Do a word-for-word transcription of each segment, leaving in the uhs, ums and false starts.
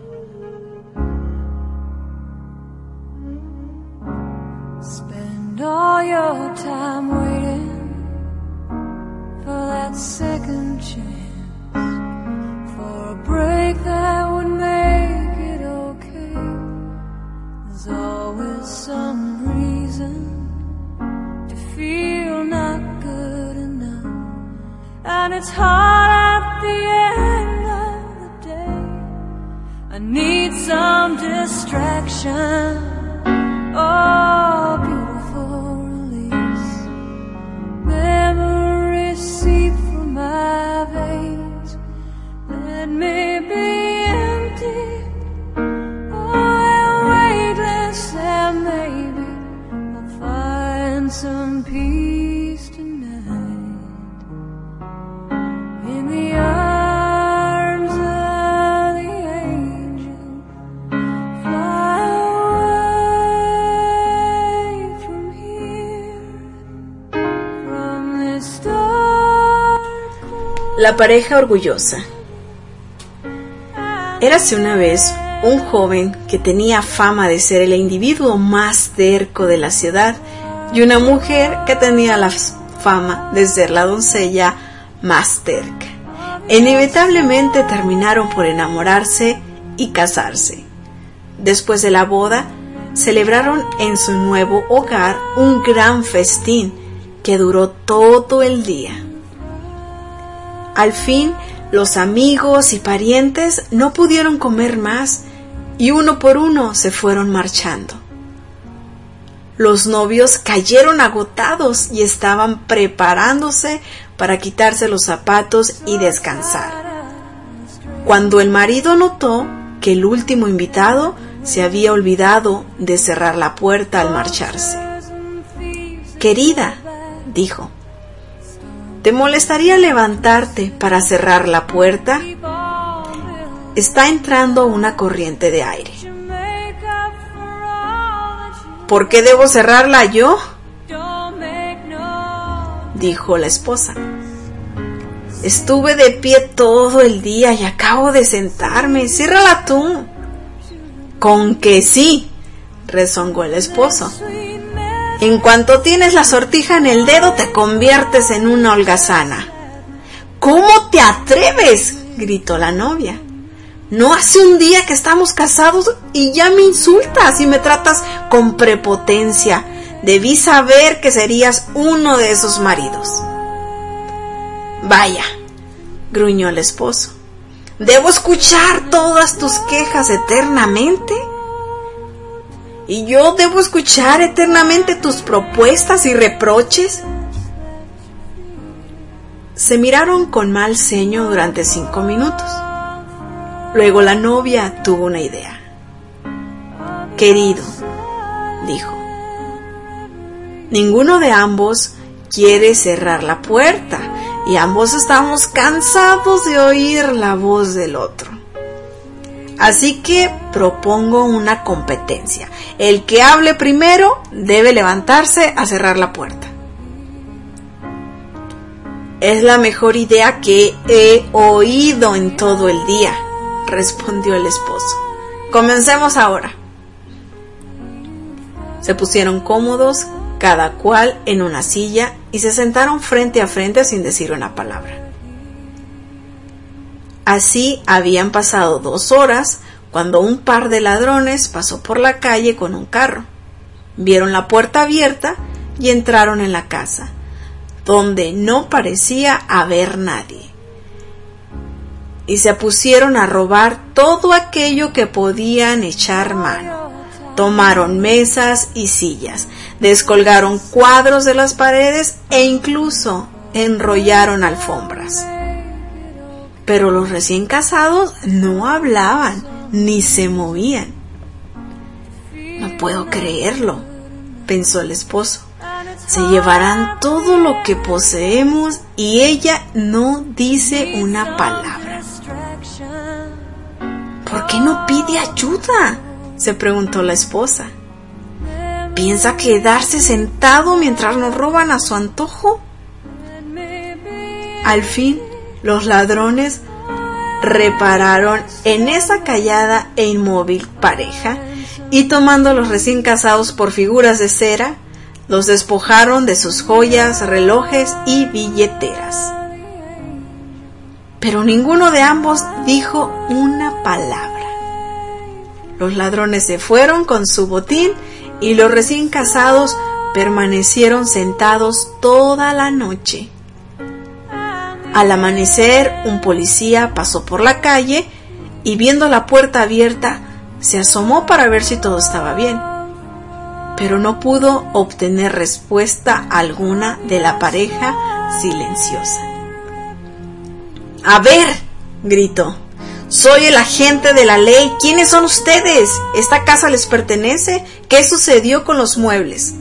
Spend all your time waiting for that second chance, for a break that would make it okay. There's always some reason to feel not good enough, and it's hard at the end of the day. I need some distraction. Oh, beautiful release. Memories seep from my veins. Let me be empty. Oh, weightless, and maybe I'll find some peace tonight in the arms of the angel. Fly away from here, from this dark cold. La pareja orgullosa. Érase una vez un joven que tenía fama de ser el individuo más terco de la ciudad y una mujer que tenía la fama de ser la doncella más terca. Inevitablemente terminaron por enamorarse y casarse. Después de la boda, celebraron en su nuevo hogar un gran festín que duró todo el día. Al fin, los amigos y parientes no pudieron comer más y uno por uno se fueron marchando. Los novios cayeron agotados y estaban preparándose para quitarse los zapatos y descansar, cuando el marido notó que el último invitado se había olvidado de cerrar la puerta al marcharse. «Querida», dijo, ¿te molestaría levantarte para cerrar la puerta? Está entrando una corriente de aire. ¿Por qué debo cerrarla yo?, dijo la esposa. Estuve de pie todo el día y acabo de sentarme. Ciérrala tú. Con que sí, rezongó el esposo. En cuanto tienes la sortija en el dedo, te conviertes en una holgazana. ¿Cómo te atreves?, gritó la novia. No hace un día que estamos casados y ya me insultas y me tratas con prepotencia. Debí saber que serías uno de esos maridos. Vaya, gruñó el esposo. ¿Debo escuchar todas tus quejas eternamente? ¿Y yo debo escuchar eternamente tus propuestas y reproches? Se miraron con mal ceño durante cinco minutos. Luego la novia tuvo una idea. Querido, dijo, ninguno de ambos quiere cerrar la puerta y ambos estamos cansados de oír la voz del otro. Así que propongo una competencia. El que hable primero debe levantarse a cerrar la puerta. Es la mejor idea que he oído en todo el día, respondió el esposo. Comencemos ahora. Se pusieron cómodos, cada cual en una silla, y se sentaron frente a frente sin decir una palabra. Así habían pasado dos horas cuando un par de ladrones pasó por la calle con un carro. Vieron la puerta abierta y entraron en la casa, donde no parecía haber nadie, y se pusieron a robar todo aquello que podían echar mano. Tomaron mesas y sillas, descolgaron cuadros de las paredes e incluso enrollaron alfombras. Pero los recién casados no hablaban ni se movían. No puedo creerlo, pensó el esposo. Se llevarán todo lo que poseemos y ella no dice una palabra. ¿Por qué no pide ayuda?, se preguntó la esposa. ¿Piensa quedarse sentado mientras nos roban a su antojo? Al fin, los ladrones repararon en esa callada e inmóvil pareja y tomando a los recién casados por figuras de cera, los despojaron de sus joyas, relojes y billeteras. Pero ninguno de ambos dijo una palabra. Los ladrones se fueron con su botín y los recién casados permanecieron sentados toda la noche. Al amanecer, un policía pasó por la calle y viendo la puerta abierta, se asomó para ver si todo estaba bien, pero no pudo obtener respuesta alguna de la pareja silenciosa. ¡A ver!, gritó. «Soy el agente de la ley. ¿Quiénes son ustedes? ¿Esta casa les pertenece? ¿Qué sucedió con los muebles?»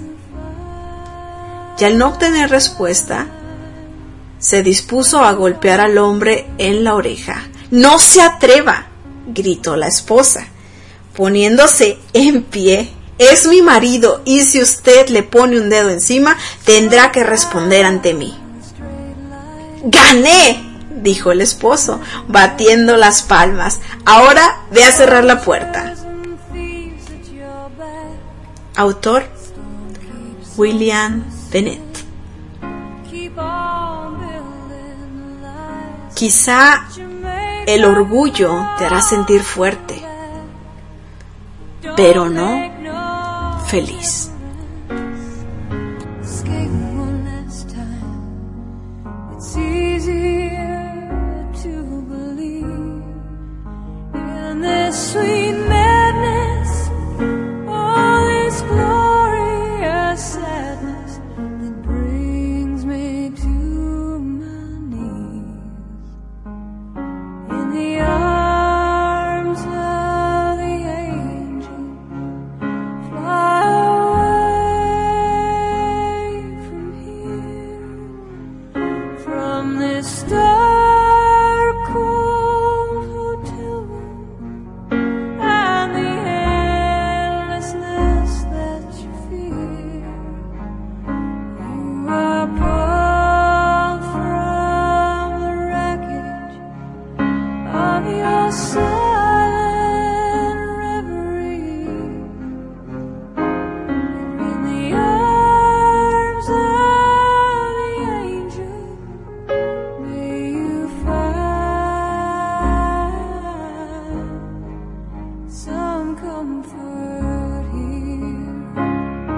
Y al no obtener respuesta, se dispuso a golpear al hombre en la oreja. «¡No se atreva!», gritó la esposa, poniéndose en pie. «Es mi marido y si usted le pone un dedo encima, tendrá que responder ante mí». «¡Gané!», dijo el esposo, batiendo las palmas. «Ahora ve a cerrar la puerta». Autor: William Bennett. Quizá el orgullo te hará sentir fuerte, pero no feliz. Sweet madness, all this glorious sadness that brings me to my knees in the arms of the angel. Fly away from here, from this star.